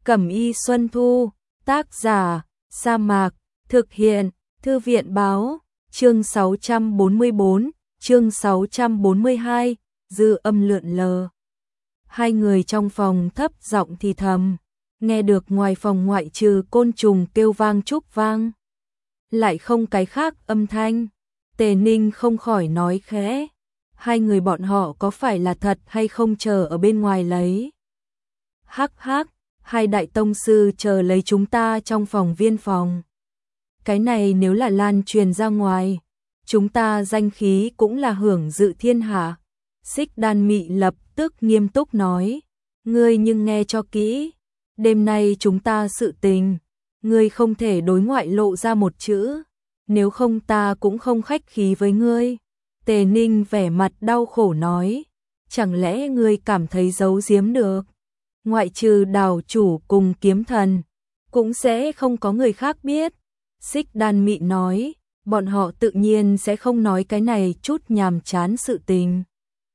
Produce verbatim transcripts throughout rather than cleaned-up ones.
Cẩm y Xuân Thu, tác giả, Sa Mạc, thực hiện, Thư viện báo, chương sáu trăm bốn mươi bốn, chương sáu trăm bốn mươi hai, dư âm lượn lờ. Hai người trong phòng thấp giọng thì thầm, nghe được ngoài phòng ngoại trừ côn trùng kêu vang trúc vang. Lại không cái khác âm thanh, Tề Ninh không khỏi nói khẽ, hai người bọn họ có phải là thật hay không chờ ở bên ngoài lấy. Hắc hắc, hai đại tông sư chờ lấy chúng ta trong phòng viên phòng. Cái này nếu là lan truyền ra ngoài, chúng ta danh khí cũng là hưởng dự thiên hạ. Xích Đan Mị lập tức nghiêm túc nói, ngươi nhưng nghe cho kỹ, đêm nay chúng ta sự tình, ngươi không thể đối ngoại lộ ra một chữ, nếu không ta cũng không khách khí với ngươi. Tề Ninh vẻ mặt đau khổ nói, chẳng lẽ ngươi cảm thấy giấu giếm được, ngoại trừ đảo chủ cùng kiếm thần, cũng sẽ không có người khác biết. Xích Đan Mị nói, bọn họ tự nhiên sẽ không nói cái này chút nhàm chán sự tình.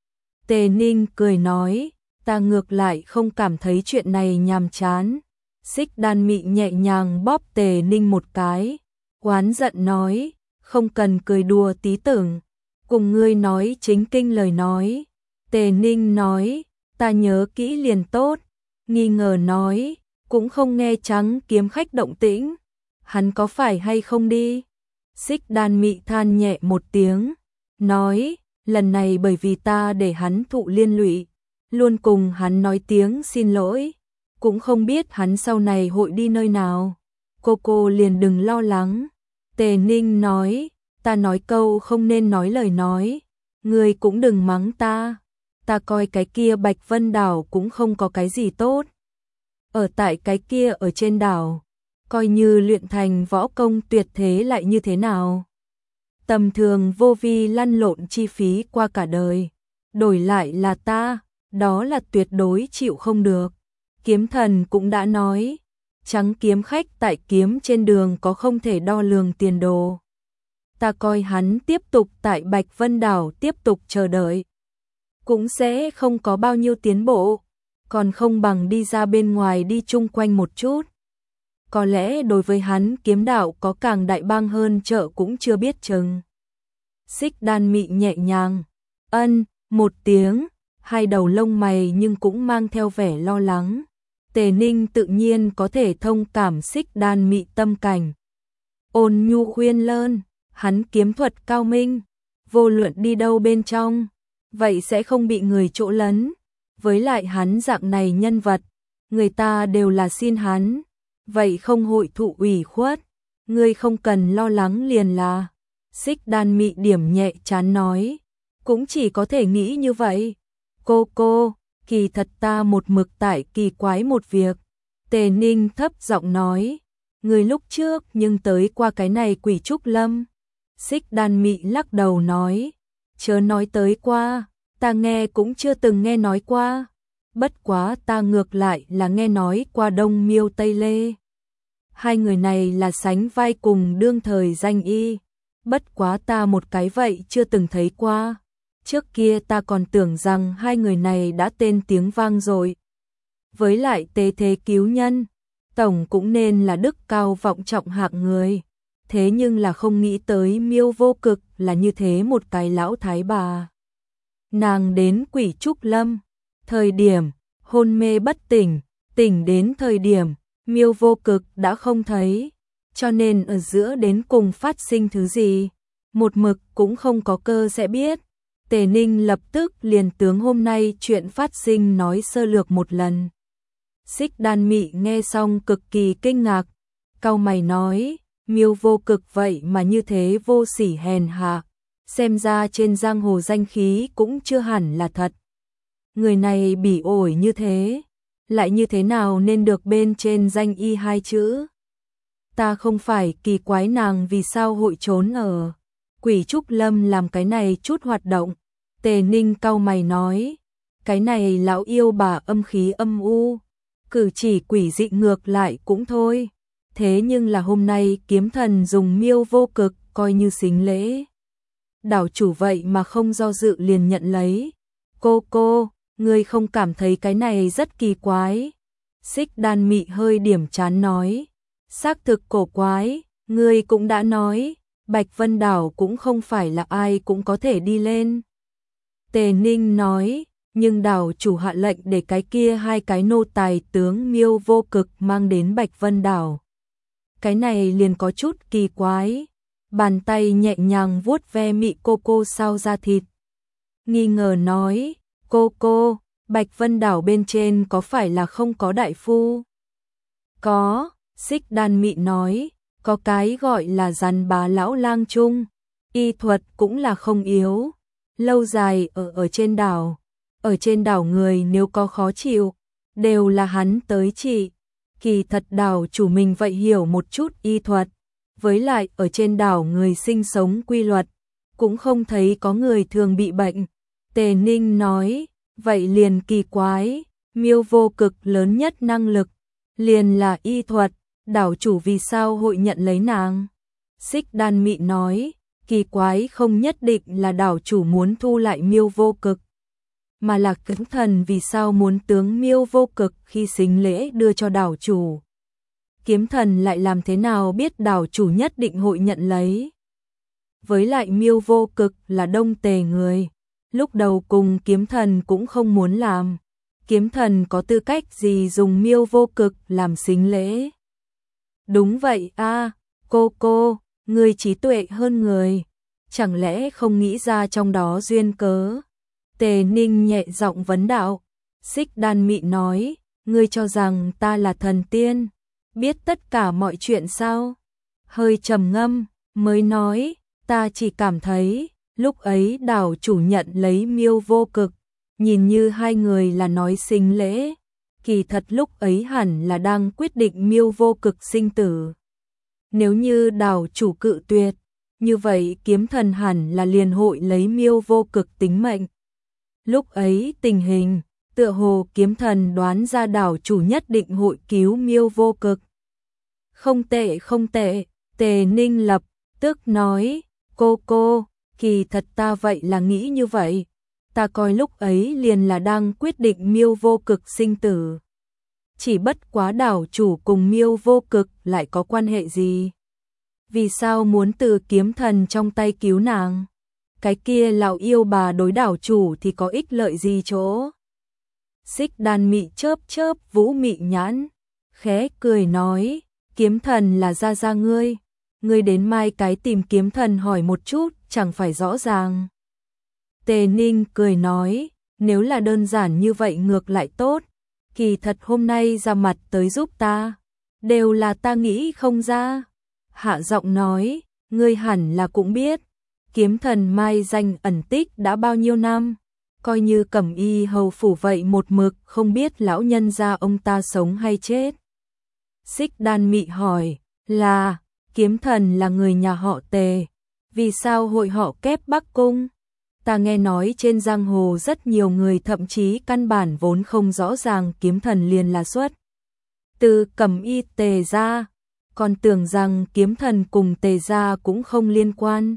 Tề Ninh cười nói, ta ngược lại không cảm thấy chuyện này nhàm chán. Xích Đan Mị nhẹ nhàng bóp Tề Ninh một cái, oán giận nói, không cần cười đùa tí tưởng, cùng ngươi nói chính kinh lời nói. Tề Ninh nói, ta nhớ kỹ liền tốt, nghi ngờ nói, cũng không nghe trắng kiếm khách động tĩnh, hắn có phải hay không đi. Xích Đan Mị than nhẹ một tiếng, nói, lần này bởi vì ta để hắn thụ liên lụy, luôn cùng hắn nói tiếng xin lỗi, cũng không biết hắn sau này hội đi nơi nào. Cô cô liền đừng lo lắng. Tề Ninh nói, ta nói câu không nên nói lời nói, ngươi cũng đừng mắng ta, ta coi cái kia Bạch Vân đảo cũng không có cái gì tốt. Ở tại cái kia ở trên đảo, coi như luyện thành võ công tuyệt thế lại như thế nào. Tầm thường vô vi lăn lộn chi phí qua cả đời, đổi lại là ta, đó là tuyệt đối chịu không được. Kiếm thần cũng đã nói, trắng kiếm khách tại kiếm trên đường có không thể đo lường tiền đồ. Ta coi hắn tiếp tục tại Bạch Vân đảo tiếp tục chờ đợi, cũng sẽ không có bao nhiêu tiến bộ, còn không bằng đi ra bên ngoài đi chung quanh một chút. Có lẽ đối với hắn kiếm đạo có càng đại bang hơn chợ cũng chưa biết chừng. Xích Đan Mị nhẹ nhàng, ân, một tiếng, hai đầu lông mày nhưng cũng mang theo vẻ lo lắng. Tề Ninh tự nhiên có thể thông cảm Xích Đan Mị tâm cảnh. Ôn nhu khuyên lơn, hắn kiếm thuật cao minh, vô luận đi đâu bên trong, vậy sẽ không bị người chỗ lấn. Với lại hắn dạng này nhân vật, người ta đều là xin hắn, vậy không hội thụ ủy khuất, ngươi không cần lo lắng liền là. Xích Đan Mị điểm nhẹ chán nói, cũng chỉ có thể nghĩ như vậy. Cô cô, kỳ thật ta một mực tại kỳ quái một việc. Tề Ninh thấp giọng nói, người lúc trước nhưng tới qua cái này Quỷ Trúc Lâm. Xích Đan Mị lắc đầu nói, chớ nói tới qua, ta nghe cũng chưa từng nghe nói qua. Bất quá ta ngược lại là nghe nói qua Đông Miêu Tây Lê. Hai người này là sánh vai cùng đương thời danh y, bất quá ta một cái vậy chưa từng thấy qua. Trước kia ta còn tưởng rằng hai người này đã tên tiếng vang rồi. Với lại tế thế cứu nhân, tổng cũng nên là đức cao vọng trọng hạng người. Thế nhưng là không nghĩ tới Miêu Vô Cực là như thế một cái lão thái bà. Nàng đến Quỷ Trúc Lâm, thời điểm hôn mê bất tỉnh, tỉnh đến thời điểm Miêu Vô Cực đã không thấy, cho nên ở giữa đến cùng phát sinh thứ gì, một mực cũng không có cơ sẽ biết. Tề Ninh lập tức liền tướng hôm nay chuyện phát sinh nói sơ lược một lần. Xích Đan Mị nghe xong cực kỳ kinh ngạc, cau mày nói, Miêu Vô Cực vậy mà như thế vô sỉ hèn hạ, xem ra trên giang hồ danh khí cũng chưa hẳn là thật. Người này bỉ ổi như thế, lại như thế nào nên được bên trên danh y hai chữ. Ta không phải kỳ quái nàng vì sao hội trốn ở Quỷ Trúc Lâm làm cái này chút hoạt động. Tề Ninh cau mày nói, cái này lão yêu bà âm khí âm u, cử chỉ quỷ dị ngược lại cũng thôi. Thế nhưng là hôm nay kiếm thần dùng Miêu Vô Cực coi như xính lễ. Đảo chủ vậy mà không do dự liền nhận lấy. Cô cô, ngươi không cảm thấy cái này rất kỳ quái. Xích Đan Mị hơi điểm chán nói, xác thực cổ quái, ngươi cũng đã nói, Bạch Vân Đảo cũng không phải là ai cũng có thể đi lên. Tề Ninh nói, nhưng đảo chủ hạ lệnh để cái kia hai cái nô tài tướng Miêu Vô Cực mang đến Bạch Vân Đảo. Cái này liền có chút kỳ quái. Bàn tay nhẹ nhàng vuốt ve Mị cô cô sau da thịt. Nghi ngờ nói, cô cô, Bạch Vân Đảo bên trên có phải là không có đại phu? Có, Xích Đan Mị nói, có cái gọi là Rắn Bá Lão Lang Trung, y thuật cũng là không yếu, lâu dài ở ở trên đảo, ở trên đảo người nếu có khó chịu, đều là hắn tới trị. Kỳ thật đảo chủ mình vậy hiểu một chút y thuật, với lại ở trên đảo người sinh sống quy luật, cũng không thấy có người thường bị bệnh. Tề Ninh nói, vậy liền kỳ quái, Miêu Vô Cực lớn nhất năng lực, liền là y thuật, đảo chủ vì sao hội nhận lấy nàng? Xích Đan Mị nói, kỳ quái không nhất định là đảo chủ muốn thu lại Miêu Vô Cực, mà là Kiếm Thần vì sao muốn tướng Miêu Vô Cực khi xính lễ đưa cho đảo chủ. Kiếm Thần lại làm thế nào biết đảo chủ nhất định hội nhận lấy? Với lại Miêu Vô Cực là Đông Tề người, lúc đầu cùng Kiếm Thần cũng không muốn làm. Kiếm Thần có tư cách gì dùng Miêu Vô Cực làm xính lễ? Đúng vậy a, cô cô, người trí tuệ hơn người, chẳng lẽ không nghĩ ra trong đó duyên cớ? Tề Ninh nhẹ giọng vấn đạo. Xích Đan Mị nói, ngươi cho rằng ta là thần tiên, biết tất cả mọi chuyện sao? Hơi trầm ngâm, mới nói, ta chỉ cảm thấy, lúc ấy đảo chủ nhận lấy Miêu Vô Cực, nhìn như hai người là nói xính lễ, kỳ thật lúc ấy hẳn là đang quyết định Miêu Vô Cực sinh tử. Nếu như đảo chủ cự tuyệt, như vậy Kiếm Thần hẳn là liền hội lấy Miêu Vô Cực tính mệnh. Lúc ấy tình hình, tựa hồ Kiếm Thần đoán ra đảo chủ nhất định hội cứu Miêu Vô Cực. Không tệ không tệ, Tề Ninh lập tức nói, cô cô, kỳ thật ta vậy là nghĩ như vậy. Ta coi lúc ấy liền là đang quyết định Miêu Vô Cực sinh tử. Chỉ bất quá đảo chủ cùng Miêu Vô Cực lại có quan hệ gì? Vì sao muốn từ Kiếm Thần trong tay cứu nàng? Cái kia lão yêu bà đối đảo chủ thì có ích lợi gì chỗ? Xích Đan Mị chớp chớp Vũ Mị nhãn, khẽ cười nói, Kiếm Thần là gia gia ngươi, ngươi đến mai cái tìm Kiếm Thần hỏi một chút, chẳng phải rõ ràng. Tề Ninh cười nói, nếu là đơn giản như vậy ngược lại tốt, kỳ thật hôm nay ra mặt tới giúp ta, đều là ta nghĩ không ra. Hạ giọng nói, ngươi hẳn là cũng biết, Kiếm Thần mai danh ẩn tích đã bao nhiêu năm, coi như Cẩm Y hầu phủ vậy một mực không biết lão nhân gia ông ta sống hay chết. Xích Đan Mị hỏi, là, Kiếm Thần là người nhà họ Tề, vì sao hội họ kép Bắc Cung? Ta nghe nói trên giang hồ rất nhiều người thậm chí căn bản vốn không rõ ràng Kiếm Thần liền là xuất từ Cẩm Y Tề gia, còn tưởng rằng Kiếm Thần cùng Tề gia cũng không liên quan.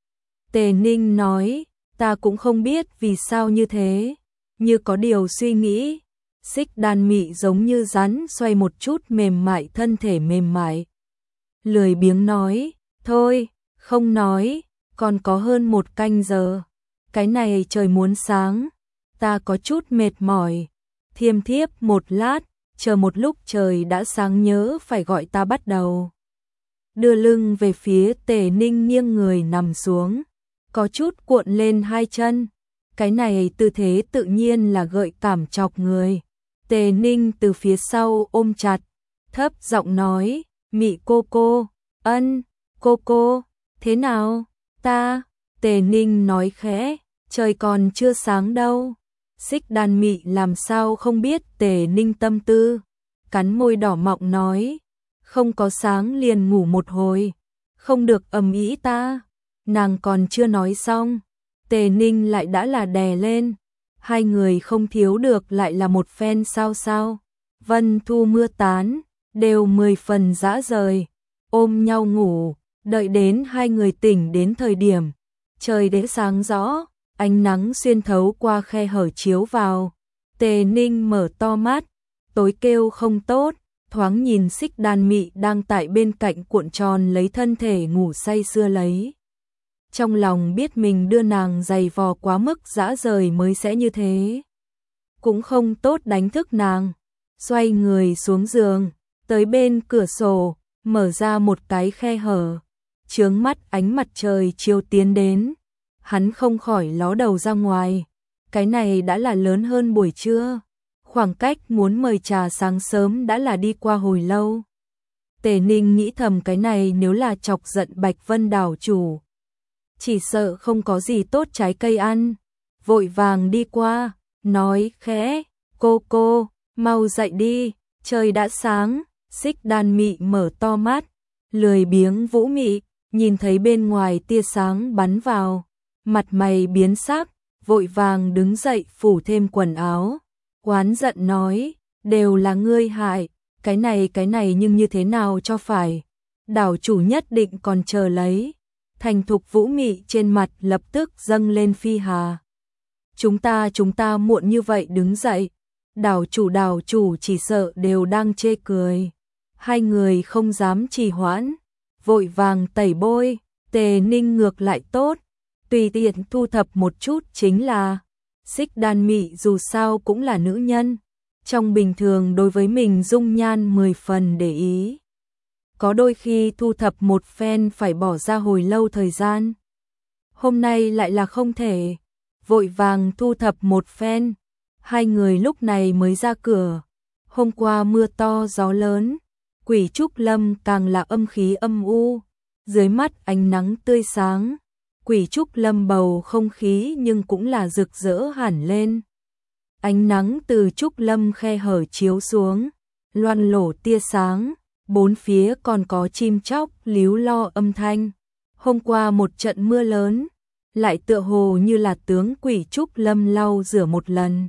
Tề Ninh nói, ta cũng không biết vì sao như thế, như có điều suy nghĩ. Xích Đan Mị giống như rắn xoay một chút mềm mại thân thể mềm mại. Lười biếng nói, thôi, không nói, còn có hơn một canh giờ. Cái này trời muốn sáng, ta có chút mệt mỏi. Thiêm thiếp một lát, chờ một lúc trời đã sáng nhớ phải gọi ta bắt đầu. Đưa lưng về phía Tề Ninh nghiêng người nằm xuống, có chút cuộn lên hai chân. Cái này tư thế tự nhiên là gợi cảm chọc người. Tề Ninh từ phía sau ôm chặt, thấp giọng nói, Mị cô cô, ân, cô cô, thế nào, ta, Tề Ninh nói khẽ, trời còn chưa sáng đâu. Xích Đan Mị làm sao không biết Tề Ninh tâm tư, cắn môi đỏ mọng nói, không có sáng liền ngủ một hồi, không được ầm ĩ ta. Nàng còn chưa nói xong, Tề Ninh lại đã là đè lên, hai người không thiếu được lại là một phen sao sao. Vân thu mưa tán, đều mười phần dã rời, ôm nhau ngủ, đợi đến hai người tỉnh đến thời điểm, trời đã sáng rõ, ánh nắng xuyên thấu qua khe hở chiếu vào. Tề Ninh mở to mắt, tối kêu không tốt, thoáng nhìn Xích Đan Mị đang tại bên cạnh cuộn tròn lấy thân thể ngủ say sưa lấy. Trong lòng biết mình đưa nàng giày vò quá mức dã rời mới sẽ như thế. Cũng không tốt đánh thức nàng, xoay người xuống giường, tới bên cửa sổ, mở ra một cái khe hở, chướng mắt ánh mặt trời chiếu tiến đến. Hắn không khỏi ló đầu ra ngoài, cái này đã là lớn hơn buổi trưa. Khoảng cách muốn mời trà sáng sớm đã là đi qua hồi lâu. Tề Ninh nghĩ thầm cái này nếu là chọc giận Bạch Vân đảo chủ, chỉ sợ không có gì tốt trái cây ăn. Vội vàng đi qua, nói khẽ, cô cô, mau dậy đi, trời đã sáng. Xích Đan Mị mở to mắt, lười biếng vũ mị, nhìn thấy bên ngoài tia sáng bắn vào, mặt mày biến sắc, vội vàng đứng dậy phủ thêm quần áo. Oán giận nói, đều là ngươi hại, cái này cái này nhưng như thế nào cho phải. Đảo chủ nhất định còn chờ lấy. Thành thục vũ mị trên mặt lập tức dâng lên phi hà. Chúng ta chúng ta muộn như vậy đứng dậy. Đảo chủ đảo chủ chỉ sợ đều đang chê cười. Hai người không dám trì hoãn, vội vàng tẩy bôi. Tề Ninh ngược lại tốt, tùy tiện thu thập một chút chính là. Xích Đan Mị dù sao cũng là nữ nhân, trong bình thường đối với mình dung nhan mười phần để ý. Có đôi khi thu thập một phen phải bỏ ra hồi lâu thời gian. Hôm nay lại là không thể, vội vàng thu thập một phen. Hai người lúc này mới ra cửa. Hôm qua mưa to gió lớn, Quỷ Trúc Lâm càng là âm khí âm u. Dưới mắt ánh nắng tươi sáng, Quỷ Trúc Lâm bầu không khí nhưng cũng là rực rỡ hẳn lên. Ánh nắng từ Trúc Lâm khe hở chiếu xuống, loan lổ tia sáng, bốn phía còn có chim chóc líu lo âm thanh. Hôm qua một trận mưa lớn, lại tựa hồ như là tướng Quỷ Trúc Lâm lau rửa một lần.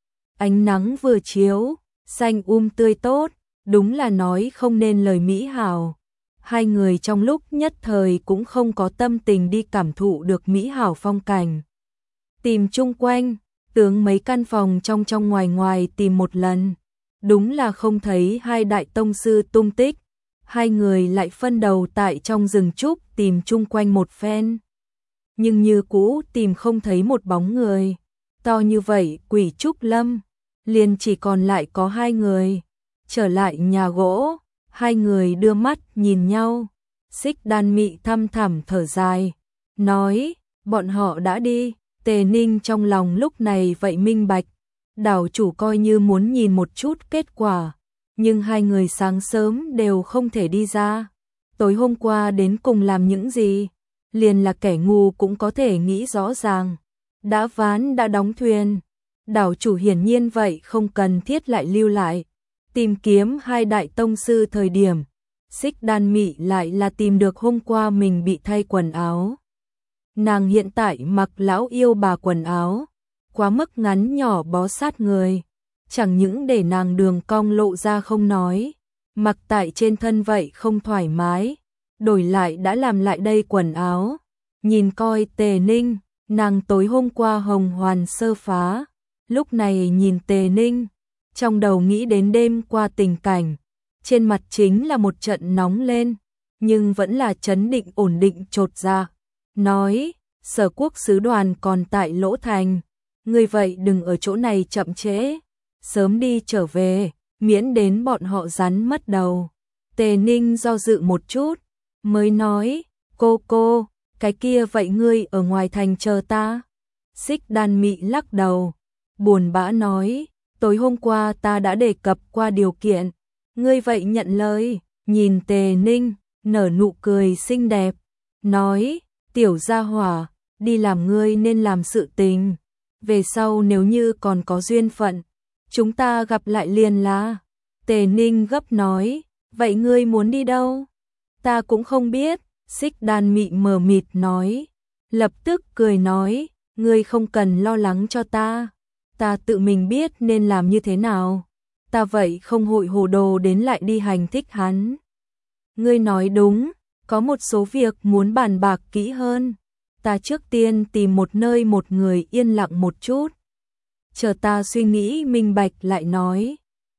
Ánh nắng vừa chiếu, xanh um tươi tốt, đúng là nói không nên lời mỹ hảo. Hai người trong lúc nhất thời cũng không có tâm tình đi cảm thụ được mỹ hảo phong cảnh. Tìm chung quanh, tướng mấy căn phòng trong trong ngoài ngoài tìm một lần. Đúng là không thấy hai đại tông sư tung tích. Hai người lại phân đầu tại trong rừng trúc tìm chung quanh một phen. Nhưng như cũ tìm không thấy một bóng người. To như vậy Quỷ Trúc Lâm, liền chỉ còn lại có hai người. Trở lại nhà gỗ, hai người đưa mắt nhìn nhau. Xích Đan Mị thăm thẳm thở dài, nói, bọn họ đã đi. Tề Ninh trong lòng lúc này vậy minh bạch, đảo chủ coi như muốn nhìn một chút kết quả, nhưng hai người sáng sớm đều không thể đi ra. Tối hôm qua đến cùng làm những gì, liền là kẻ ngu cũng có thể nghĩ rõ ràng. Đã ván đã đóng thuyền, đảo chủ hiển nhiên vậy không cần thiết lại lưu lại. Tìm kiếm hai đại tông sư thời điểm, Xích Đan Mị lại là tìm được hôm qua mình bị thay quần áo. Nàng hiện tại mặc lão yêu bà quần áo, quá mức ngắn nhỏ bó sát người, chẳng những để nàng đường cong lộ ra không nói, mặc tại trên thân vậy không thoải mái, đổi lại đã làm lại đây quần áo. Nhìn coi Tề Ninh, nàng tối hôm qua hồng hoàn sơ phá, lúc này nhìn Tề Ninh, trong đầu nghĩ đến đêm qua tình cảnh, trên mặt chính là một trận nóng lên, nhưng vẫn là trấn định ổn định chột ra. Nói, Sở Quốc sứ đoàn còn tại Lỗ Thành, ngươi vậy đừng ở chỗ này chậm trễ, sớm đi trở về, miễn đến bọn họ rắn mất đầu. Tề Ninh do dự một chút, mới nói, cô cô, cái kia vậy ngươi ở ngoài thành chờ ta. Xích Đan Mị lắc đầu, buồn bã nói, tối hôm qua ta đã đề cập qua điều kiện, ngươi vậy nhận lời. Nhìn Tề Ninh, nở nụ cười xinh đẹp, nói, tiểu gia hỏa, đi làm ngươi nên làm sự tình, về sau nếu như còn có duyên phận, chúng ta gặp lại liền là. Tề Ninh gấp nói, vậy ngươi muốn đi đâu? Ta cũng không biết. Xích Đan Mị mờ mịt nói, lập tức cười nói, ngươi không cần lo lắng cho ta, ta tự mình biết nên làm như thế nào, ta vậy không hội hồ đồ đến lại đi hành thích hắn. Ngươi nói đúng, có một số việc muốn bàn bạc kỹ hơn, ta trước tiên tìm một nơi một người yên lặng một chút, chờ ta suy nghĩ minh bạch lại nói.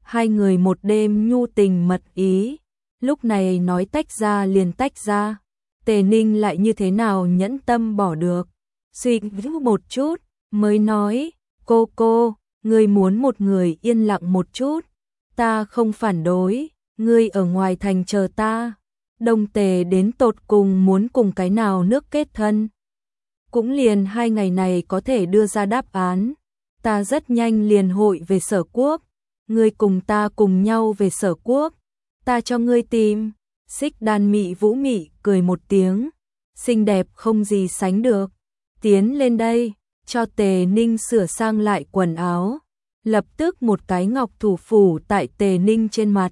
Hai người một đêm nhu tình mật ý, lúc này nói tách ra liền tách ra. Tề Ninh lại như thế nào nhẫn tâm bỏ được. Suy nghĩ một chút, mới nói, cô cô, ngươi muốn một người yên lặng một chút. Ta không phản đối, ngươi ở ngoài thành chờ ta. Đông Tề đến tột cùng muốn cùng cái nào nước kết thân. Cũng liền hai ngày này có thể đưa ra đáp án. Ta rất nhanh liền hội về Sở Quốc. Ngươi cùng ta cùng nhau về Sở Quốc. Ta cho ngươi tìm. Xích Đan Mị vũ mị cười một tiếng. Xinh đẹp không gì sánh được. Tiến lên đây, cho Tề Ninh sửa sang lại quần áo. Lập tức một cái ngọc thủ phủ tại Tề Ninh trên mặt.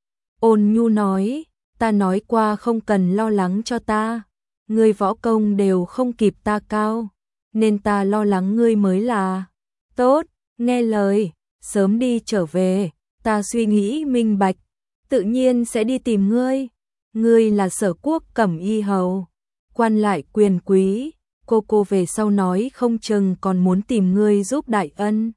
Ôn nhu nói, ta nói qua không cần lo lắng cho ta. Ngươi võ công đều không kịp ta cao, nên ta lo lắng ngươi mới là. Tốt, nghe lời, sớm đi trở về, ta suy nghĩ minh bạch, tự nhiên sẽ đi tìm ngươi. Ngươi là Sở Quốc Cẩm Y hầu, quan lại quyền quý, cô cô về sau nói không chừng còn muốn tìm ngươi giúp đại ân.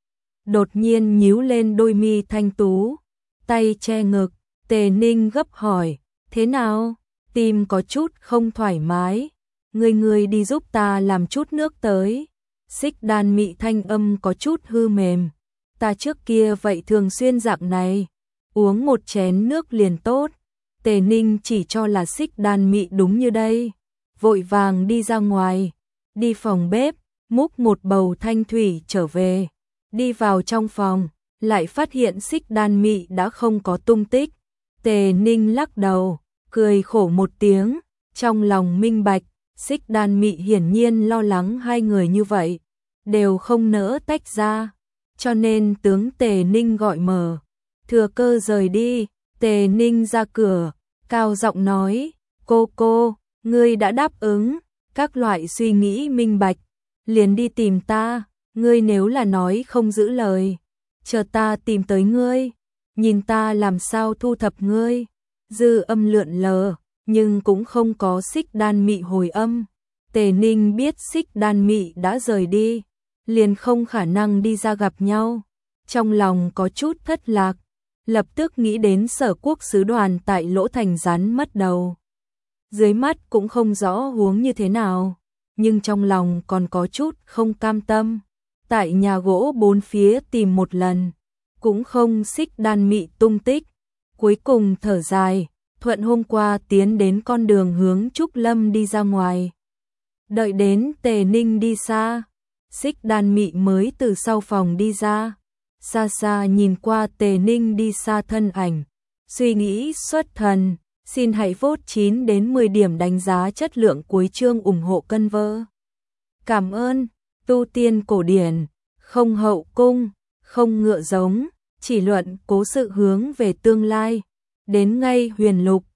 Đột nhiên nhíu lên đôi mi thanh tú, tay che ngực, Tề Ninh gấp hỏi, thế nào? Tim có chút không thoải mái, ngươi ngươi đi giúp ta làm chút nước tới. Xích Đan Mị thanh âm có chút hư mềm, ta trước kia vậy thường xuyên dạng này, uống một chén nước liền tốt. Tề Ninh chỉ cho là Xích Đan Mị đúng như đây, vội vàng đi ra ngoài, đi phòng bếp, múc một bầu thanh thủy trở về, đi vào trong phòng, lại phát hiện Xích Đan Mị đã không có tung tích. Tề Ninh lắc đầu, cười khổ một tiếng, trong lòng minh bạch, Xích Đan Mị hiển nhiên lo lắng hai người như vậy, đều không nỡ tách ra, cho nên tướng Tề Ninh gọi mở, thừa cơ rời đi. Tề Ninh ra cửa, cao giọng nói, cô cô, ngươi đã đáp ứng, các loại suy nghĩ minh bạch, liền đi tìm ta, ngươi nếu là nói không giữ lời, chờ ta tìm tới ngươi, nhìn ta làm sao thu thập ngươi. Dư âm lượn lờ, nhưng cũng không có Xích Đan Mị hồi âm. Tề Ninh biết Xích Đan Mị đã rời đi, liền không khả năng đi ra gặp nhau. Trong lòng có chút thất lạc, lập tức nghĩ đến Sở Quốc sứ đoàn tại Lỗ Thành rắn mất đầu. Dưới mắt cũng không rõ huống như thế nào, nhưng trong lòng còn có chút không cam tâm. Tại nhà gỗ bốn phía tìm một lần, cũng không Xích Đan Mị tung tích. Cuối cùng thở dài, thuận hôm qua tiến đến con đường hướng Trúc Lâm đi ra ngoài. Đợi đến Tề Ninh đi xa, Xích Đan Mị mới từ sau phòng đi ra. Xa xa nhìn qua Tề Ninh đi xa thân ảnh, suy nghĩ xuất thần. Xin hãy vote chín đến mười điểm đánh giá chất lượng cuối chương ủng hộ cân vơ. Cảm ơn. Tu tiên cổ điển, không hậu cung, không ngựa giống, chỉ luận cố sự hướng về tương lai. Đến ngay huyền lục,